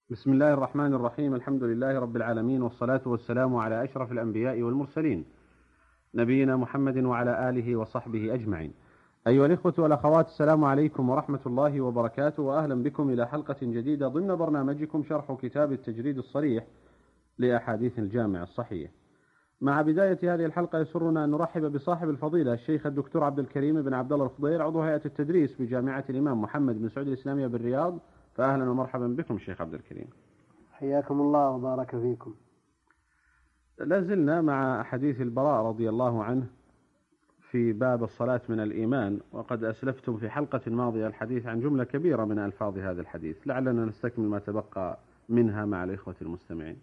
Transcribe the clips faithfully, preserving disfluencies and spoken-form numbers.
بسم الله الرحمن الرحيم. الحمد لله رب العالمين، والصلاة والسلام على أشرف الأنبياء والمرسلين، نبينا محمد وعلى آله وصحبه أجمعين. أيها الإخوة والأخوات، السلام عليكم ورحمة الله وبركاته، وأهلا بكم إلى حلقة جديدة ضمن برنامجكم شرح كتاب التجريد الصريح لأحاديث الجامع الصحيح. مع بداية هذه الحلقة يسرنا أن نرحب بصاحب الفضيلة الشيخ الدكتور عبد الكريم بن عبد الله الخضير، عضو هيئة التدريس بجامعة الإمام محمد بن سعود الإسلامية بالرياض. فأهلا ومرحبا بكم شيخ عبد الكريم. حياكم الله وبارك فيكم. لازلنا مع حديث البراء رضي الله عنه في باب الصلاة من الإيمان، وقد أسلفتم في حلقة ماضية الحديث عن جملة كبيرة من ألفاظ هذا الحديث، لعلنا نستكمل ما تبقى منها مع الإخوة المستمعين.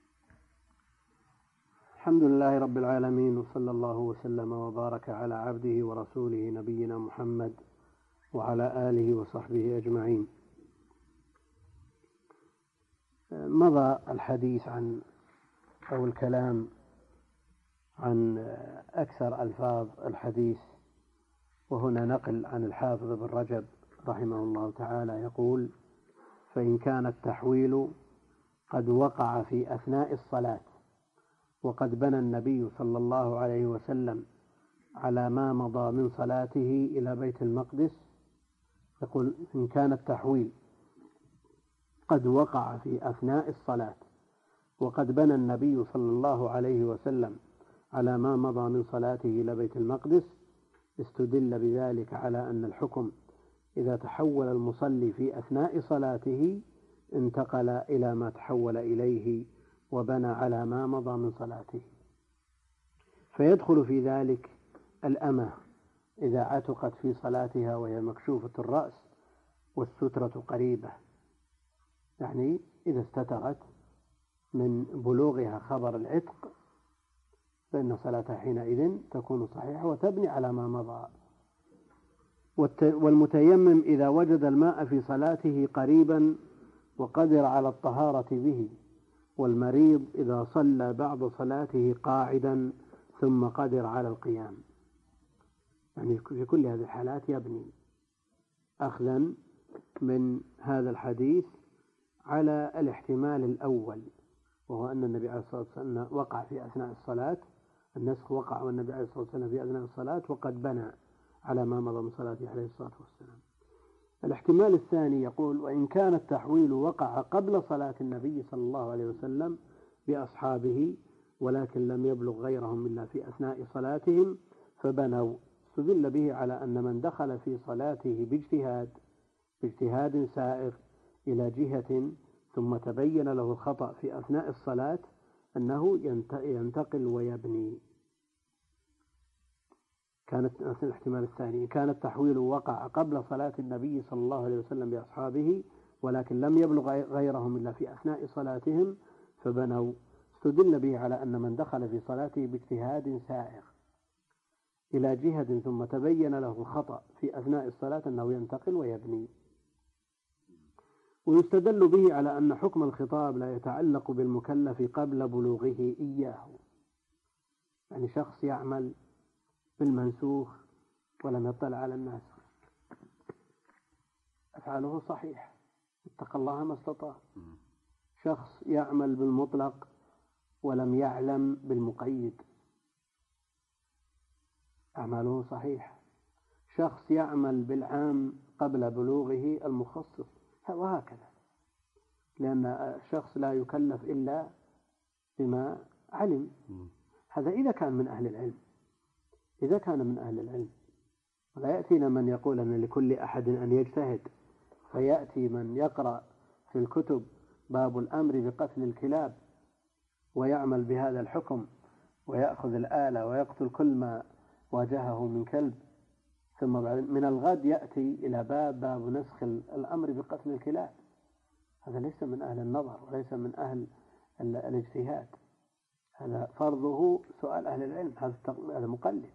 الحمد لله رب العالمين، وصلى الله وسلم وبارك على عبده ورسوله نبينا محمد وعلى آله وصحبه أجمعين. مضى الحديث عن أو الكلام عن أكثر ألفاظ الحديث، وهنا نقل عن الحافظ بن رجب رحمه الله تعالى يقول: فإن كان التحويل قد وقع في أثناء الصلاة وقد بنى النبي صلى الله عليه وسلم على ما مضى من صلاته إلى بيت المقدس، يقول: إن كان التحويل قد وقع في أثناء الصلاة وقد بنى النبي صلى الله عليه وسلم على ما مضى من صلاته إلى بيت المقدس، استدل بذلك على أن الحكم إذا تحول المصلي في أثناء صلاته انتقل إلى ما تحول إليه وبنى على ما مضى من صلاته. فيدخل في ذلك الأمة إذا عتقت في صلاتها وهي مكشوفة الرأس والسترة قريبة، يعني إذا استترت من بلوغها خبر العتق فإن صلاتها حينئذ تكون صحيحة وتبني على ما مضى. والمتيمم إذا وجد الماء في صلاته قريبا وقدر على الطهارة به، والمريض إذا صلى بعض صلاته قاعدا ثم قدر على القيام، يعني في كل هذه الحالات يبني، أخذا من هذا الحديث على الاحتمال الأول، وهو أن النبي عليه الصلاة والسلام وقع في أثناء الصلاة، النسخ وقع والنبي عليه الصلاة والسلام في أثناء الصلاة وقد بنى على ما مضى من صلاته عليه الصلاة والسلام. الاحتمال الثاني يقول: وإن كان التحويل وقع قبل صلاة النبي صلى الله عليه وسلم بأصحابه ولكن لم يبلغ غيرهم إلا في أثناء صلاتهم فبنوا، استدل به على أن من دخل في صلاته باجتهاد باجتهاد سائغ إلى جهة ثم تبين له الخطأ في أثناء الصلاة أنه ينتقل ويبني. كانت الاحتمال الثاني: كان التحويل وقع قبل صلاة النبي صلى الله عليه وسلم بأصحابه ولكن لم يبلغ غيرهم إلا في أثناء صلاتهم فبنوا، استدل به على أن من دخل في صلاته باجتهاد سائغ إلى جهة ثم تبين له الخطأ في أثناء الصلاة أنه ينتقل ويبني. ويستدل به على أن حكم الخطاب لا يتعلق بالمكلف قبل بلوغه إياه، يعني شخص يعمل بالمنسوخ ولم يطلع على الناسخ أفعاله صحيح، اتقى الله ما استطاع. شخص يعمل بالمطلق ولم يعلم بالمقيد أعماله صحيح. شخص يعمل بالعام قبل بلوغه المخصص، وهكذا، لأن الشخص لا يكلف إلا بما علم. هذا إذا كان من أهل العلم، إذا كان من أهل العلم. ولا يأتينا من يقول أن لكل أحد أن يجتهد، فيأتي من يقرأ في الكتب باب الأمر بقتل الكلاب ويعمل بهذا الحكم ويأخذ الآلة ويقتل كل ما واجهه من كلب، ثم بعد من الغد يأتي إلى باب باب نسخ الأمر بقتل الكلاب. هذا ليس من أهل النظر وليس من أهل الاجتهاد، هذا فرضه سؤال أهل العلم، هذا مقلد.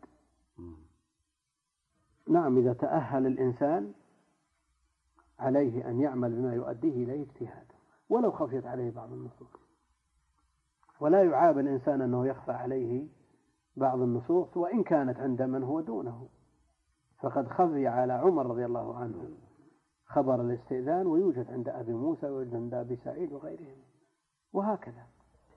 نعم، إذا تأهل الإنسان عليه أن يعمل بما يؤديه إليه اجتهاد ولو خفيت عليه بعض النصوص، ولا يعاب الإنسان أنه يخفى عليه بعض النصوص وإن كانت عند من هو دونه. فقد خفي على عمر رضي الله عنه خبر الاستئذان ويوجد عند أبي موسى ويوجد عند أبي سعيد وغيرهم، وهكذا.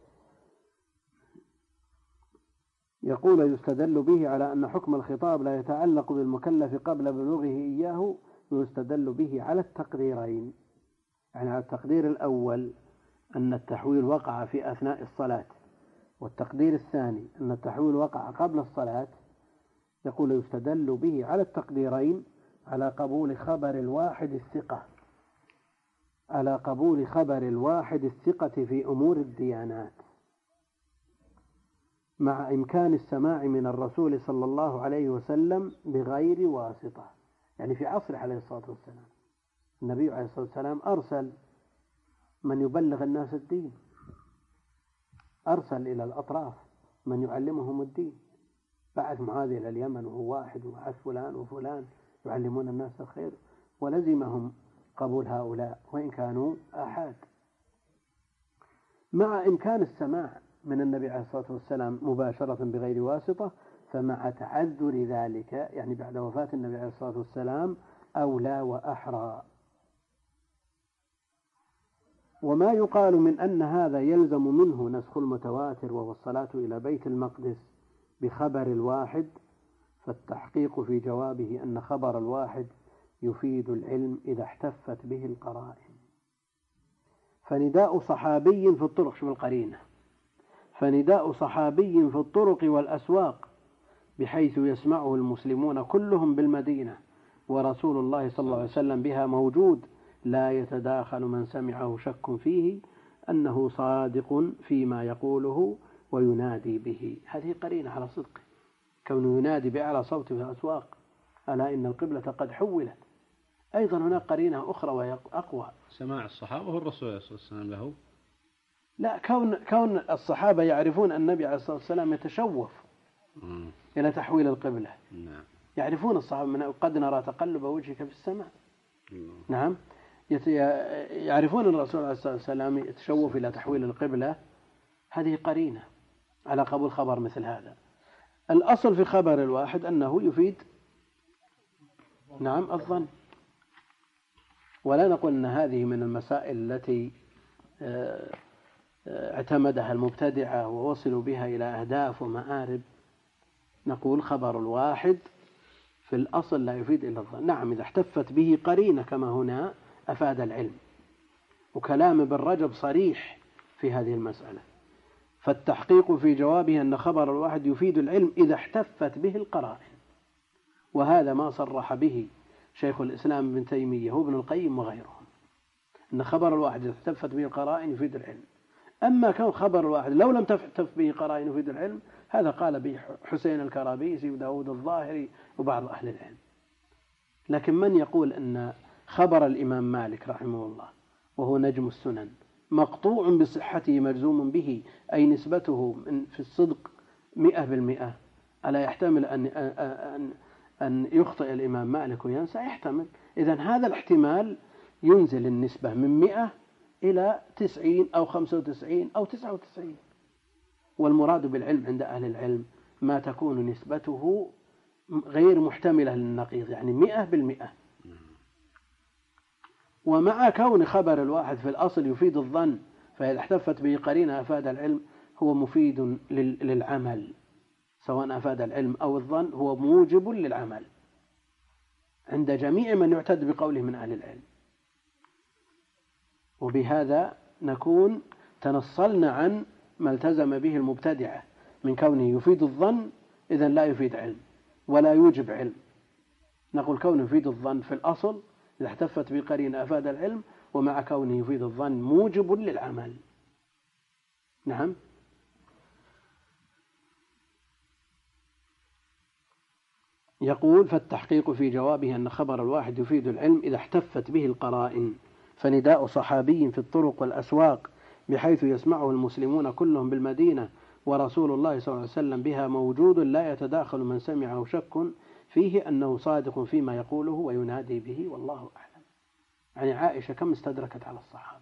يقول يستدل به على أن حكم الخطاب لا يتعلق بالمكلف قبل بلوغه إياه، ويستدل به على التقديرين، يعني على التقدير الأول أن التحويل وقع في أثناء الصلاة، والتقدير الثاني أن التحويل وقع قبل الصلاة. يقول يستدل به على التقديرين على قبول خبر الواحد الثقة على قبول خبر الواحد الثقة في أمور الديانات، مع إمكان السماع من الرسول صلى الله عليه وسلم بغير واسطة. يعني في عصر عليه الصلاة والسلام النبي عليه الصلاة والسلام أرسل من يبلغ الناس الدين، أرسل إلى الأطراف من يعلمهم الدين، بعث معاذ إلى اليمن وهو واحد، وبعث فلان وفلان يعلمون الناس الخير، ولزمهم قبول هؤلاء وإن كانوا آحاد، مع إمكان السماع من النبي عليه الصلاة والسلام مباشرة بغير واسطة. فمع تعذر ذلك، يعني بعد وفاة النبي عليه الصلاة والسلام، أولى وأحرى. وما يقال من أن هذا يلزم منه نسخ المتواتر وهو الصلاة إلى بيت المقدس بخبر الواحد، فالتحقيق في جوابه أن خبر الواحد يفيد العلم إذا احتفت به القرائن. فنداء صحابي في الطرق، شوف القرينة، فنداء صحابي في الطرق والأسواق بحيث يسمعه المسلمون كلهم بالمدينة ورسول الله صلى الله عليه وسلم بها موجود، لا يتداخل من سمعه شك فيه أنه صادق فيما يقوله وينادي به. هذه قرينة على صدقه، كونه ينادي بأعلى صوت في الأسواق ألا إن القبلة قد حولت. أيضا هناك قرينة أخرى وهي أقوى، سماع الصحابة والرسول عليه الصلاة والسلام له. لا، كون كون الصحابة يعرفون أن النبي عليه الصلاة والسلام يتشوف مم. إلى تحويل القبلة. نعم. يعرفون الصحابة من قد نرى تقلب وجهك في السماء. مم. نعم. يعرفون أن الرسول عليه الصلاة والسلام يتشوف إلى تحويل القبلة. هذه قرينة على قبول خبر مثل هذا. الأصل في خبر الواحد أنه يفيد نعم الظن، ولا نقول أن هذه من المسائل التي اعتمدها المبتدعة ووصلوا بها إلى أهداف ومآرب. نقول خبر الواحد في الأصل لا يفيد إلا الظن. نعم، إذا احتفت به قرينة كما هنا أفاد العلم، وكلام ابن رجب صريح في هذه المسألة. فالتحقيق في جوابه أن خبر الواحد يفيد العلم إذا احتفت به القرائن، وهذا ما صرح به شيخ الإسلام ابن تيمية وابن القيم وغيرهم، أن خبر الواحد إذا احتفت به القرائن يفيد العلم. أما كون خبر الواحد لو لم تحتف به قرائن يفيد العلم، هذا قال به حسين الكرابيسي وداود الظاهري وبعض أهل العلم. لكن من يقول أن خبر الإمام مالك رحمه الله وهو نجم السنن مقطوع بصحته مجزوم به، أي نسبته في الصدق مئة بالمئة، ألا يحتمل أن, أن, أن يخطئ الإمام مالك وينسى؟ يحتمل. إذن هذا الاحتمال ينزل النسبة من مئة إلى تسعين أو خمسة وتسعين أو تسعة وتسعين. والمراد بالعلم عند أهل العلم ما تكون نسبته غير محتملة للنقيض، يعني مئة بالمئة. ومع كون خبر الواحد في الأصل يفيد الظن، فإذا احتفت به قرينة أفاد العلم، هو مفيد للعمل، سواء أفاد العلم أو الظن هو موجب للعمل عند جميع من يعتد بقوله من أهل العلم. وبهذا نكون تنصلنا عن ما التزم به المبتدعة من كونه يفيد الظن إذن لا يفيد علم ولا يوجب علم. نقول كونه يفيد الظن في الأصل إذا احتفت بقرينة أفاد العلم، ومع كونه يفيد الظن موجب للعمل. نعم. يقول فالتحقيق في جوابه أن خبر الواحد يفيد العلم إذا احتفت به القرائن، فنداء صحابي في الطرق والأسواق بحيث يسمعه المسلمون كلهم بالمدينة ورسول الله صلى الله عليه وسلم بها موجود، لا يتداخل من سمعه شك فيه أنه صادق فيما يقوله وينادي به، والله أعلم. يعني عائشة كم استدركت على الصحابة؟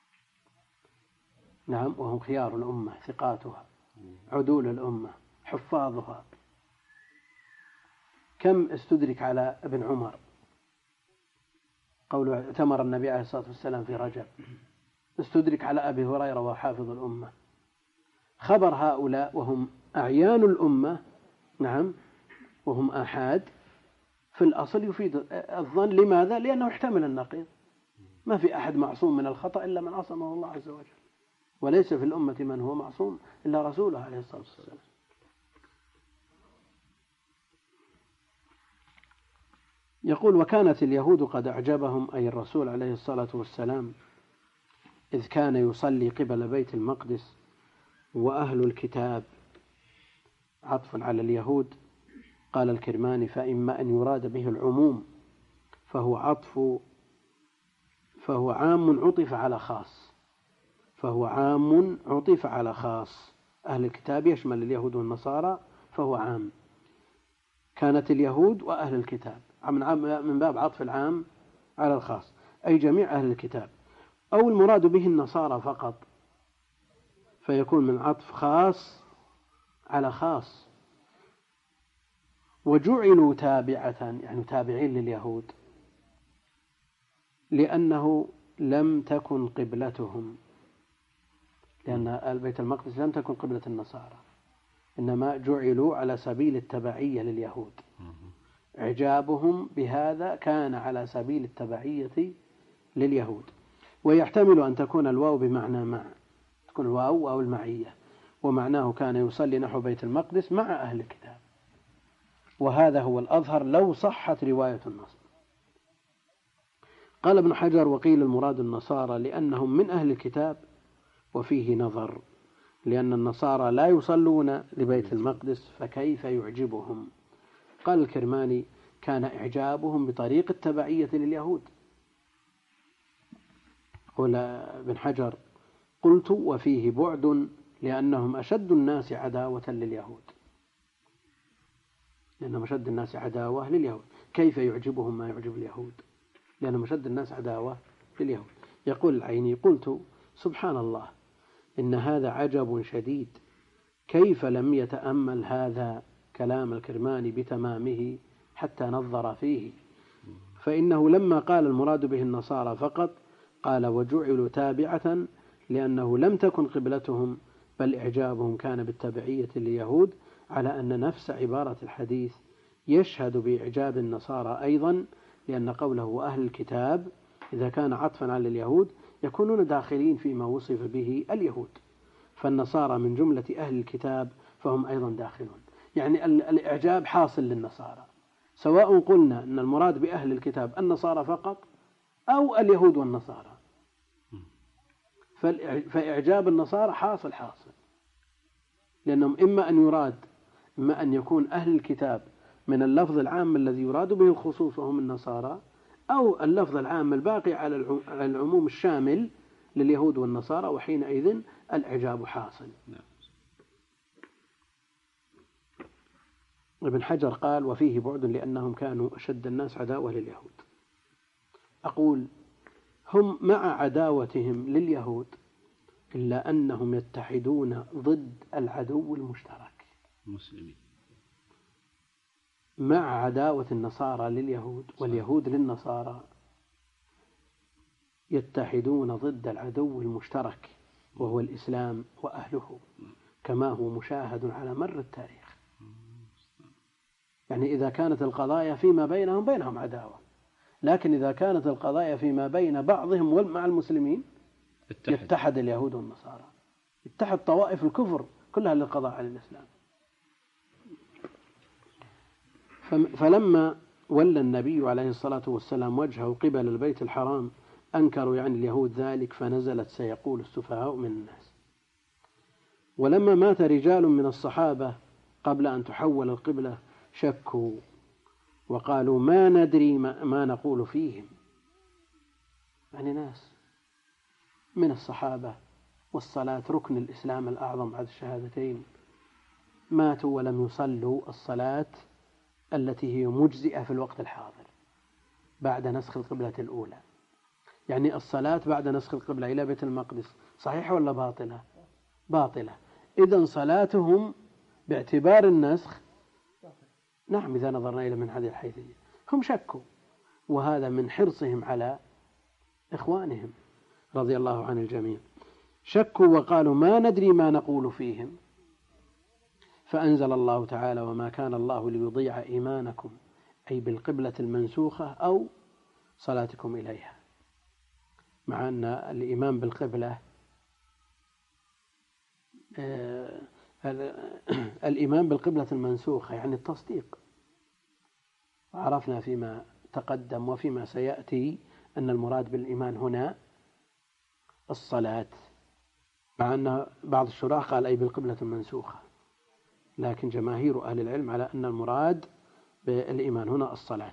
نعم، وهم خيار الأمة، ثقاتها، عدول الأمة، حفاظها. كم استدرك على ابن عمر؟ قوله اعتمر النبي عليه الصلاة والسلام في رجب، استدرك على أبي هريرة وحافظ الأمة. خبر هؤلاء وهم أعيان الأمة، نعم، وهم آحاد، في الأصل يفيد الظن. لماذا؟ لأنه يحتمل النقيض، ما في أحد معصوم من الخطأ إلا من عصمه الله عز وجل، وليس في الأمة من هو معصوم إلا رسوله عليه الصلاة والسلام. يقول: وكانت اليهود قد أعجبهم، أي الرسول عليه الصلاة والسلام، إذ كان يصلي قبل بيت المقدس وأهل الكتاب. عطف على اليهود. قال الكرماني: فإما أن يراد به العموم فهو عطف فهو عام عطف على خاص فهو عام عطف على خاص أهل الكتاب يشمل اليهود والنصارى فهو عام. كانت اليهود وأهل الكتاب من باب عطف العام على الخاص، أي جميع أهل الكتاب. أو المراد به النصارى فقط، فيكون من عطف خاص على خاص. وجعلوا تابعة، يعني تابعين لليهود، لأنه لم تكن قبلتهم، لأن البيت المقدس لم تكن قبلة النصارى، إنما جعلوا على سبيل التبعية لليهود. إعجابهم بهذا كان على سبيل التبعية لليهود. ويحتمل أن تكون الواو بمعنى مع، تكون الواو أو المعية، ومعناه كان يصلي نحو بيت المقدس مع أهل الكتاب، وهذا هو الأظهر لو صحت رواية النص. قال ابن حجر: وقيل المراد النصارى لأنهم من أهل الكتاب، وفيه نظر، لأن النصارى لا يصلون لبيت المقدس فكيف يعجبهم؟ قال الكرماني: كان إعجابهم بطريق التبعية لليهود. قال ابن حجر: قلت: وفيه بعد، لأنهم أشد الناس عداوة لليهود، لأنهم أشد الناس عداوة لليهود. كيف يعجبهم ما يعجب اليهود؟ لأنهم أشد الناس عداوة لليهود. يقول العيني: قلت: سبحان الله، إن هذا عجب شديد، كيف لم يتأمل هذا كلام الكرماني بتمامه حتى نظر فيه؟ فإنه لما قال المراد به النصارى فقط قال: وجعلوا تابعة، لأنه لم تكن قبلتهم، بل إعجابهم كان بالتبعية لليهود، على أن نفس عبارة الحديث يشهد بإعجاب النصارى أيضا، لأن قوله وأهل الكتاب إذا كان عطفا على اليهود يكونون داخلين فيما وصف به اليهود، فالنصارى من جملة أهل الكتاب فهم أيضا داخلون. يعني الإعجاب حاصل للنصارى، سواء قلنا أن المراد بأهل الكتاب النصارى فقط أو اليهود والنصارى، فإعجاب النصارى حاصل حاصل، لأنهم إما أن يراد إما أن يكون أهل الكتاب من اللفظ العام الذي يراد به الخصوص وهم النصارى، أو اللفظ العام الباقي على العموم الشامل لليهود والنصارى، وحينئذ الإعجاب حاصل. ابن حجر قال: وفيه بعد، لأنهم كانوا أشد الناس عداوة لليهود. أقول: هم مع عداوتهم لليهود إلا أنهم يتحدون ضد العدو المشترك المسلمين. مع عداوة النصارى لليهود واليهود للنصارى يتحدون ضد العدو المشترك وهو الإسلام وأهله، كما هو مشاهد على مر التاريخ. يعني إذا كانت القضايا فيما بينهم بينهم عداوة، لكن إذا كانت القضايا فيما بين بعضهم مع المسلمين اتحد. يتحد اليهود والنصارى، يتحد طوائف الكفر كلها للقضاء على الإسلام. فلما ولى النبي عليه الصلاة والسلام وجهه قبل البيت الحرام أنكروا يعني اليهود ذلك، فنزلت: سيقول السفهاء من الناس. ولما مات رجال من الصحابة قبل أن تحول القبلة شكوا وقالوا: ما ندري ما, ما نقول فيهم. يعني ناس من الصحابة والصلاة ركن الإسلام الأعظم بعد الشهادتين ماتوا ولم يصلوا الصلاة التي هي مجزئة في الوقت الحاضر بعد نسخ القبلة الأولى. يعني الصلاة بعد نسخ القبلة إلى بيت المقدس صحيحة ولا باطلة؟ باطلة. إذن صلاتهم باعتبار النسخ، نعم، إذا نظرنا إلى من هذه الحيثية، هم شكوا وهذا من حرصهم على إخوانهم رضي الله عن الجميع. شكوا وقالوا ما ندري ما نقول فيهم، فأنزل الله تعالى وما كان الله ليضيع إيمانكم، أي بالقبلة المنسوخة أو صلاتكم إليها، مع أن الإيمان بالقبلة آه الإيمان بالقبلة المنسوخة يعني التصديق. عرفنا فيما تقدم وفيما سيأتي أن المراد بالإيمان هنا الصلاة، مع أن بعض الشراح قال أي بالقبلة المنسوخة، لكن جماهير أهل العلم على أن المراد بالإيمان هنا الصلاة.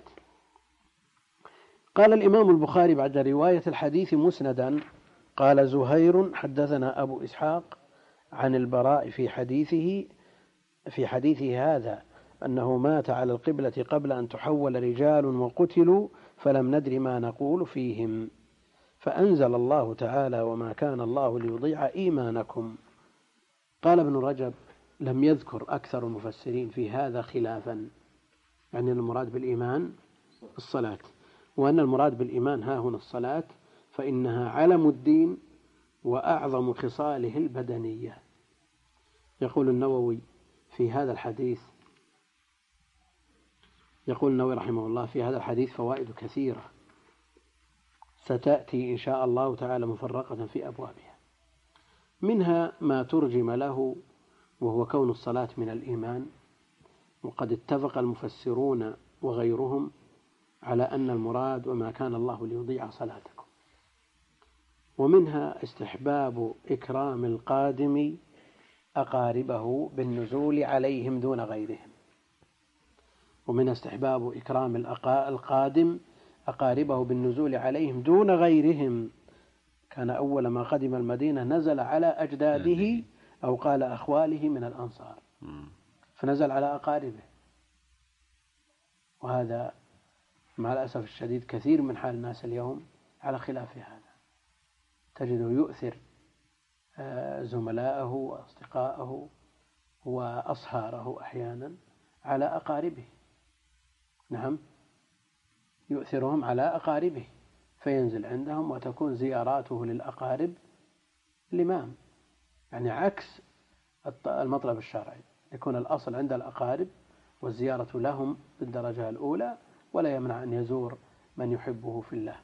قال الإمام البخاري بعد رواية الحديث مسندا قال زهير حدثنا أبو إسحاق عن البراء في حديثه في حديثه هذا أنه مات على القبلة قبل أن تحول رجال وقتلوا فلم ندر ما نقول فيهم، فأنزل الله تعالى وما كان الله ليضيع إيمانكم. قال ابن رجب لم يذكر أكثر المفسرين في هذا خلافا، يعني المراد بالإيمان الصلاة، وأن المراد بالإيمان ها هنا الصلاة، فإنها علم الدين وأعظم خصاله البدنية. يقول النووي في هذا الحديث يقول النووي رحمه الله في هذا الحديث فوائد كثيرة ستأتي إن شاء الله تعالى مفرقة في أبوابها، منها ما ترجم له وهو كون الصلاة من الإيمان، وقد اتفق المفسرون وغيرهم على أن المراد وما كان الله ليضيع صلاتكم. ومنها استحباب إكرام القادم أقاربه بالنزول عليهم دون غيرهم، ومن استحباب إكرام القادم أقاربه بالنزول عليهم دون غيرهم. كان أول ما قدم المدينة نزل على أجداده أو قال أخواله من الأنصار، فنزل على أقاربه، وهذا مع الأسف الشديد كثير من حال الناس اليوم على خلاف هذا، تجده يؤثر زملائه وأصدقائه وأصهاره أحيانا على أقاربه. نعم، يؤثرهم على أقاربه فينزل عندهم وتكون زياراته للأقارب الإمام، يعني عكس المطلب الشرعي، يكون الأصل عند الأقارب والزيارة لهم بالدرجة الأولى، ولا يمنع أن يزور من يحبه في الله.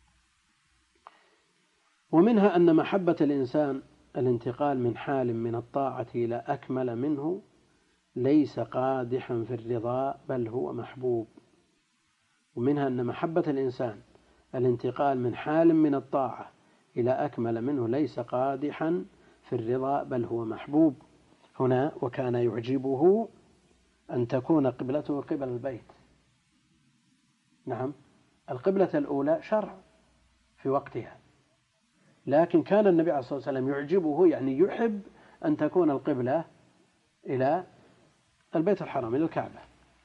ومنها أن محبة الإنسان الانتقال من حال من الطاعة إلى أكمل منه ليس قادحا في الرضا بل هو محبوب. ومنها أن محبة الإنسان الانتقال من حال من الطاعة إلى أكمل منه ليس قادحا في الرضا بل هو محبوب. هنا وكان يعجبه أن تكون قبلته قبل البيت. نعم، القبلة الأولى شرع في وقتها، لكن كان النبي عليه الصلاة والسلام يعجبه، يعني يحب أن تكون القبلة إلى البيت الحرام إلى الكعبة.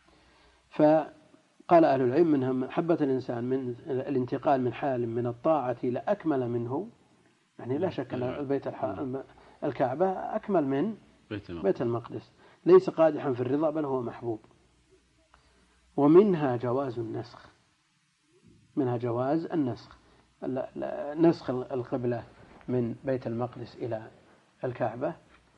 فقال أهل العلم منها محبة الإنسان من الانتقال من حال من الطاعة إلى أكمل منه، يعني لا شك أن البيت الكعبة أكمل من بيت المقدس، ليس قادحا في الرضا بل هو محبوب. ومنها جواز النسخ، منها جواز النسخ، نسخ القبلة من بيت المقدس إلى الكعبة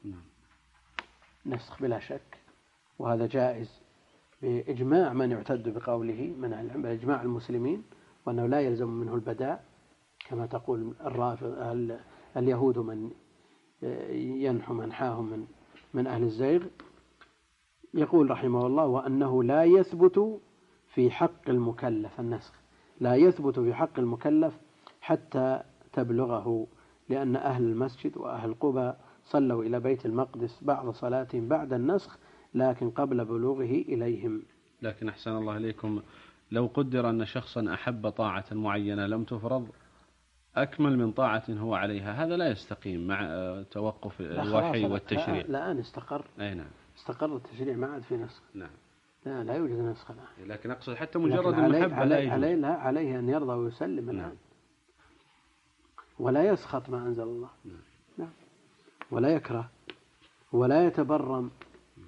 نسخ بلا شك، وهذا جائز بإجماع من يعتد بقوله من العلم، إجماع المسلمين، وأنه لا يلزم منه البداء كما تقول الرافض اليهود من ينحو منحاهم من من أهل الزيغ. يقول رحمه الله وأنه لا يثبت في حق المكلف النسخ، لا يثبت في حق المكلف حتى تبلغه، لأن أهل المسجد وأهل قبى صلوا إلى بيت المقدس بعض صلاتهم بعد النسخ لكن قبل بلوغه إليهم. لكن أحسن الله إليكم، لو قدر أن شخصا أحب طاعة معينة لم تفرض أكمل من طاعة هو عليها، هذا لا يستقيم مع توقف الوحي والتشريع. الآن استقر، أي نعم، استقر التشريع، ما عاد في نسخ. نعم، لا لا يوجد نسخ الآن، لكن أقصد حتى مجرد عليه المحبة عليه لا يجوز. عليه, لا عليه أن يرضى ويسلم الآن. نعم. ولا يسخط ما أنزل الله. نعم. نعم. ولا يكره ولا يتبرم،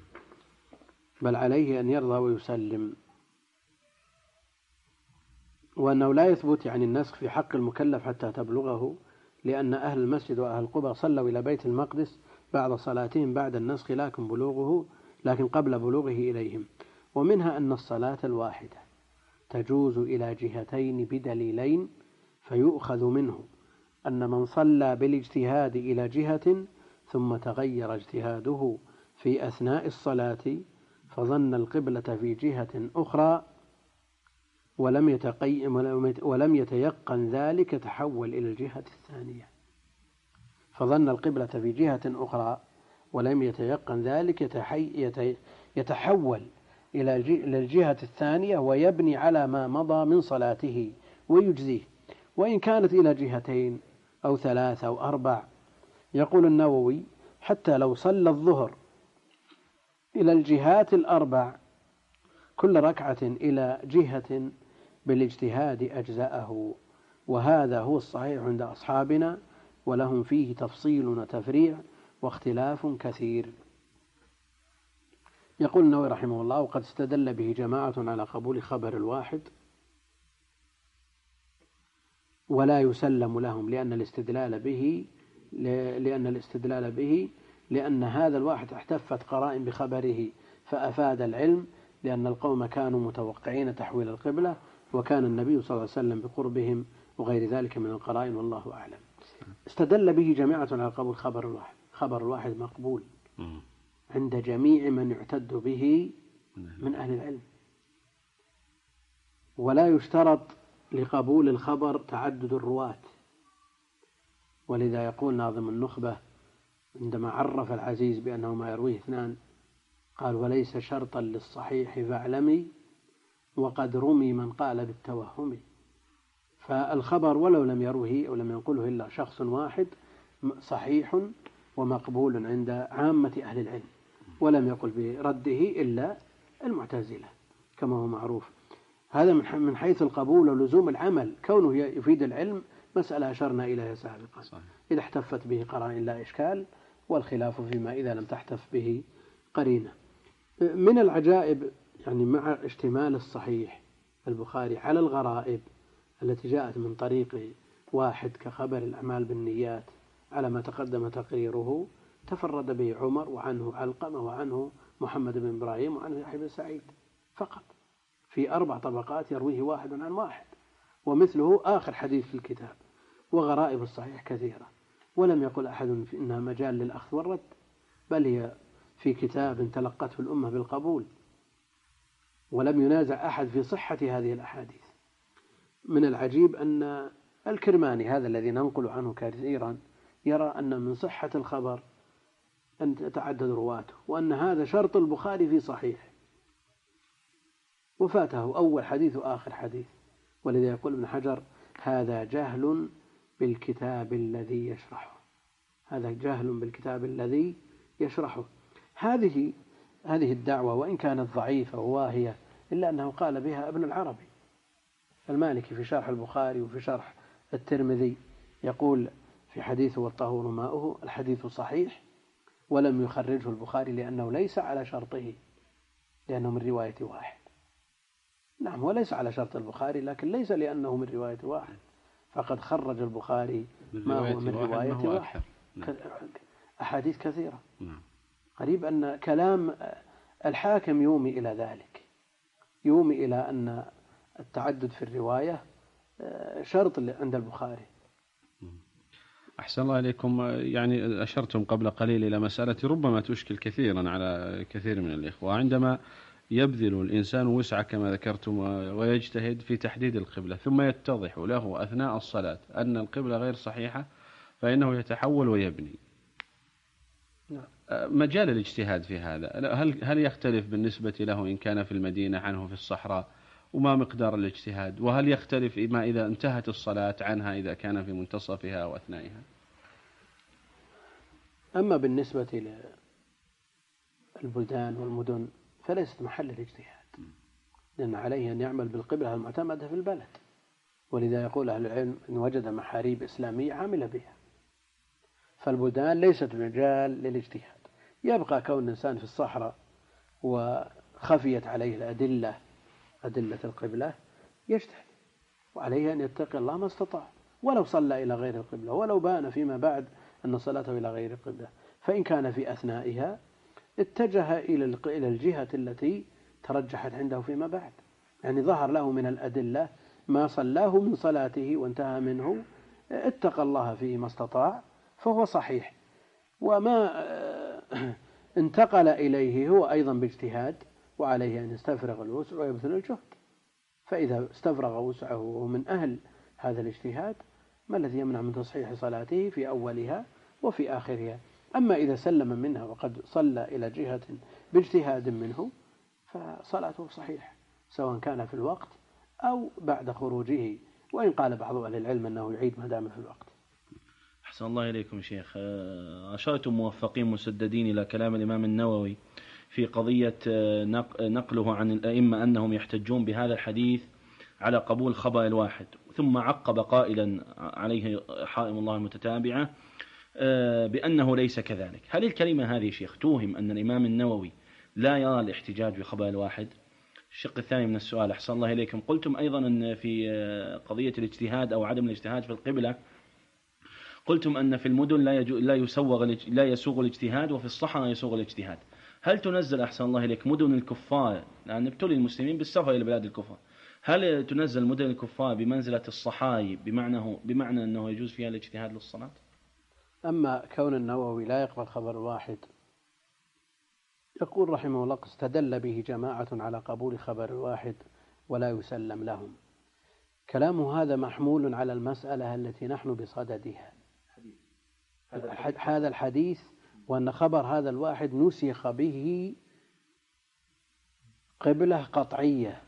بل عليه أن يرضى ويسلم. وأنه لا يثبت يعني النسخ في حق المكلف حتى تبلغه، لأن أهل المسجد وأهل قبى صلوا إلى بيت المقدس بعد صلاتهم بعد النسخ لكن بلوغه لكن قبل بلوغه إليهم. ومنها أن الصلاة الواحدة تجوز إلى جهتين بدليلين، فيؤخذ منه أن من صلى بالاجتهاد إلى جهة ثم تغير اجتهاده في أثناء الصلاة فظن القبلة في جهة أخرى ولم يتقي ولم يتيقن ذلك تحول إلى الجهة الثانية فظن القبلة في جهة أخرى ولم يتيقن ذلك يتحول إلى الجهة الثانية ويبني على ما مضى من صلاته ويجزيه، وإن كانت إلى جهتين أو ثلاثة أو أربع. يقول النووي حتى لو صلى الظهر إلى الجهات الأربع كل ركعة إلى جهة بالاجتهاد أجزأه، وهذا هو الصحيح عند أصحابنا، ولهم فيه تفصيل وتفريع واختلاف كثير. يقول النووي رحمه الله: وقد استدل به جماعة على قبول خبر الواحد ولا يسلم لهم، لأن الاستدلال به لأن الاستدلال به لأن هذا الواحد احتفت قرائن بخبره فأفاد العلم، لأن القوم كانوا متوقعين تحويل القبلة وكان النبي صلى الله عليه وسلم بقربهم وغير ذلك من القرائن، والله أعلم. استدل به جماعة على قبول خبر الواحد. خبر الواحد مقبول عند جميع من يعتد به من أهل العلم، ولا يشترط لقبول الخبر تعدد الرواة، ولذا يقول ناظم النخبة عندما عرف العزيز بأنه ما يرويه اثنان قال: وليس شرطا للصحيح فاعلمي وقد رمي من قال بالتوهم. فالخبر ولو لم يروه أو لم ينقله إلا شخص واحد صحيح ومقبول عند عامة أهل العلم، ولم يقل برده إلا المعتزلة كما هو معروف. هذا من حيث القبول ولزوم العمل، كونه يفيد العلم مسألة أشرنا إليها سابقا. إذا احتفت به قرائن لا إشكال، والخلاف فيما إذا لم تحتف به قرينة. من العجائب يعني مع اشتمال الصحيح البخاري على الغرائب التي جاءت من طريق واحد كخبر الأعمال بالنيات على ما تقدم تقريره، تفرد به عمر وعنه علقمة وعنه محمد بن إبراهيم وعنه يحيى بن سعيد فقط، في أربع طبقات يرويه واحد عن واحد، ومثله آخر حديث في الكتاب. وغرائب الصحيح كثيرة، ولم يقل أحد في إنها مجال للأخذ والرد، بل هي في كتاب تلقته الأمة بالقبول، ولم ينازع أحد في صحة هذه الأحاديث. من العجيب أن الكرماني هذا الذي ننقل عنه كثيرا يرى أن من صحة الخبر أن تتعدد رواته، وأن هذا شرط البخاري في صحيح، وفاته أول حديث وآخر حديث. ولذا يقول ابن حجر: هذا جهل بالكتاب الذي يشرحه، هذا جهل بالكتاب الذي يشرحه. هذه هذه الدعوة وإن كانت ضعيفة وواهية إلا أنه قال بها ابن العربي المالكي في شرح البخاري وفي شرح الترمذي، يقول في حديث والطهور ماؤه: الحديث صحيح ولم يخرجه البخاري لأنه ليس على شرطه، لأنه من رواية واحد. نعم، وليس على شرط البخاري، لكن ليس لأنه من رواية واحد، فقد خرج البخاري ما هو من رواية واحد أحاديث كثيرة. قريب أن كلام الحاكم يومي إلى ذلك، يومي إلى أن التعدد في الرواية شرط عند البخاري. أحسن الله إليكم. يعني أشرتم قبل قليل إلى مسألة ربما تشكل كثيرا على كثير من الإخوة، عندما يبذل الإنسان وسعة كما ذكرتم ويجتهد في تحديد القبلة، ثم يتضح له أثناء الصلاة أن القبلة غير صحيحة، فإنه يتحول ويبني. مجال الاجتهاد في هذا هل هل يختلف بالنسبة له إن كان في المدينة عنه في الصحراء؟ وما مقدار الاجتهاد؟ وهل يختلف ما إذا انتهت الصلاة عنها إذا كان في منتصفها أو أثنائها؟ أما بالنسبة للبلدان والمدن فليست محل الاجتهاد، لأن عليه أن يعمل بالقبلة المعتمدة في البلد، ولذا يقول أهل العلم إن وجد محاريب إسلامية عمل بها. فالبلدان ليست مجال للاجتهاد. يبقى كون الإنسان في الصحراء وخفيت عليه الأدلة أدلة القبلة يجتهد، وعليه أن يتقي الله ما استطاع، ولو صلى إلى غير القبلة، ولو بان فيما بعد أن صلاته إلى غير القبلة. فإن كان في أثنائها اتجه إلى الجهة التي ترجحت عنده فيما بعد، يعني ظهر له من الأدلة ما صلاه من صلاته وانتهى منه، اتقى الله فيه ما استطاع فهو صحيح. وما انتقل إليه هو أيضا باجتهاد، وعليه أن يستفرغ الوسع ويبذل الجهد. فإذا استفرغ وسعه وهو من أهل هذا الاجتهاد، ما الذي يمنع من تصحيح صلاته في أولها وفي آخرها؟ أما إذا سلم منها وقد صلى إلى جهة باجتهاد منه فصلاته صحيح، سواء كان في الوقت أو بعد خروجه، وإن قال بعض أهل العلم أنه يعيد ما دام في الوقت. أحسن الله إليكم شيخ. أشرتم موفقين مسددين إلى كلام الإمام النووي في قضية نقله عن الأئمة أنهم يحتجون بهذا الحديث على قبول خبر الواحد، ثم عقب قائلا عليه حائم الله المتتابعة بأنه ليس كذلك. هل الكلمة هذه شيخ توهم أن الإمام النووي لا يرى الاحتجاج بخبر الواحد؟ الشق الثاني من السؤال، أحسن الله إليكم، قلتم أيضا أن في قضية الاجتهاد أو عدم الاجتهاد في القبلة، قلتم أن في المدن لا لا يسوغ لا يسوغ الاجتهاد، وفي الصحراء يسوغ الاجتهاد. هل تنزل أحسن الله إليك مدن الكفار، لأن ابتلي المسلمين بالسفر إلى بلاد الكفر، هل تنزل مدن الكفار بمنزلة الصحاري بمعنى بمعنى أنه يجوز فيها الاجتهاد للصلاة؟ أما كون النووي لا يقبل خبر واحد، يقول رحمه الله استدل به جماعة على قبول خبر واحد ولا يسلم لهم. كلامه هذا محمول على المسألة التي نحن بصددها، هذا الحديث، وأن خبر هذا الواحد نسخ به قبلة قطعية.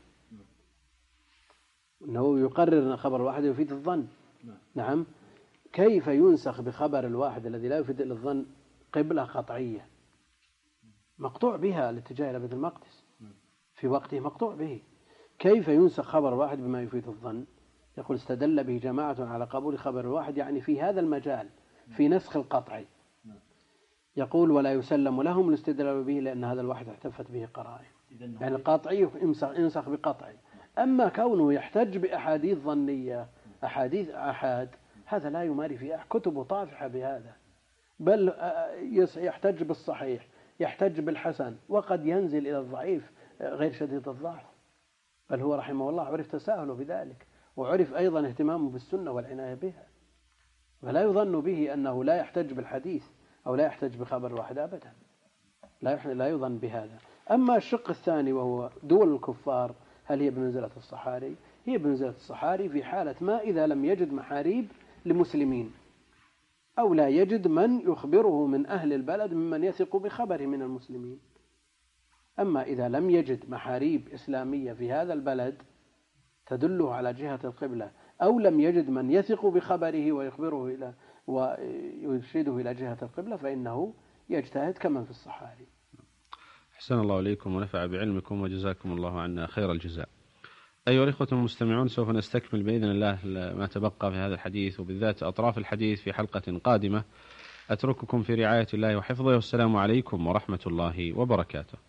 أنه يقرر أن خبر واحد يفيد الظن. نعم، كيف ينسخ بخبر الواحد الذي لا يفيد إلا الظن قبلة قطعية مقطوع بها الاتجاه إلى بيت المقدس في وقته مقطوع به؟ كيف ينسخ خبر واحد بما يفيد الظن؟ يقول استدل به جماعة على قبول خبر واحد، يعني في هذا المجال في نسخ القطعي. يقول ولا يسلم لهم الاستدلال به لأن هذا الواحد احتفت به قرائن، يعني القطعي ينسخ بقطعي. أما كونه يحتج بأحاديث ظنية، أحاديث أحاد، هذا لا يماري فيه كتب طافحة بهذا، بل يحتج بالصحيح، يحتج بالحسن، وقد ينزل إلى الضعيف غير شديد الضعف. بل هو رحمه الله عرف تساهله بذلك، وعرف أيضا اهتمامه بالسنة والعناية بها، فلا يظن به أنه لا يحتج بالحديث أو لا يحتج بخبر واحد أبدا، لا لا يظن بهذا. أما الشق الثاني وهو دول الكفار، هل هي بمنزلة الصحاري؟ هي بمنزلة الصحاري في حالة ما إذا لم يجد محاريب لمسلمين، أو لا يجد من يخبره من أهل البلد ممن يثق بخبره من المسلمين. أما إذا لم يجد محاريب إسلامية في هذا البلد تدله على جهة القبلة، أو لم يجد من يثق بخبره ويخبره إلى ويرشده إلى جهة القبلة، فإنه يجتهد كمن في الصحاري. أحسن الله إليكم ونفع بعلمكم وجزاكم الله عنا خير الجزاء. أيها الإخوة المستمعون، سوف نستكمل بإذن الله ما تبقى في هذا الحديث، وبالذات أطراف الحديث في حلقة قادمة. أترككم في رعاية الله وحفظه، والسلام عليكم ورحمة الله وبركاته.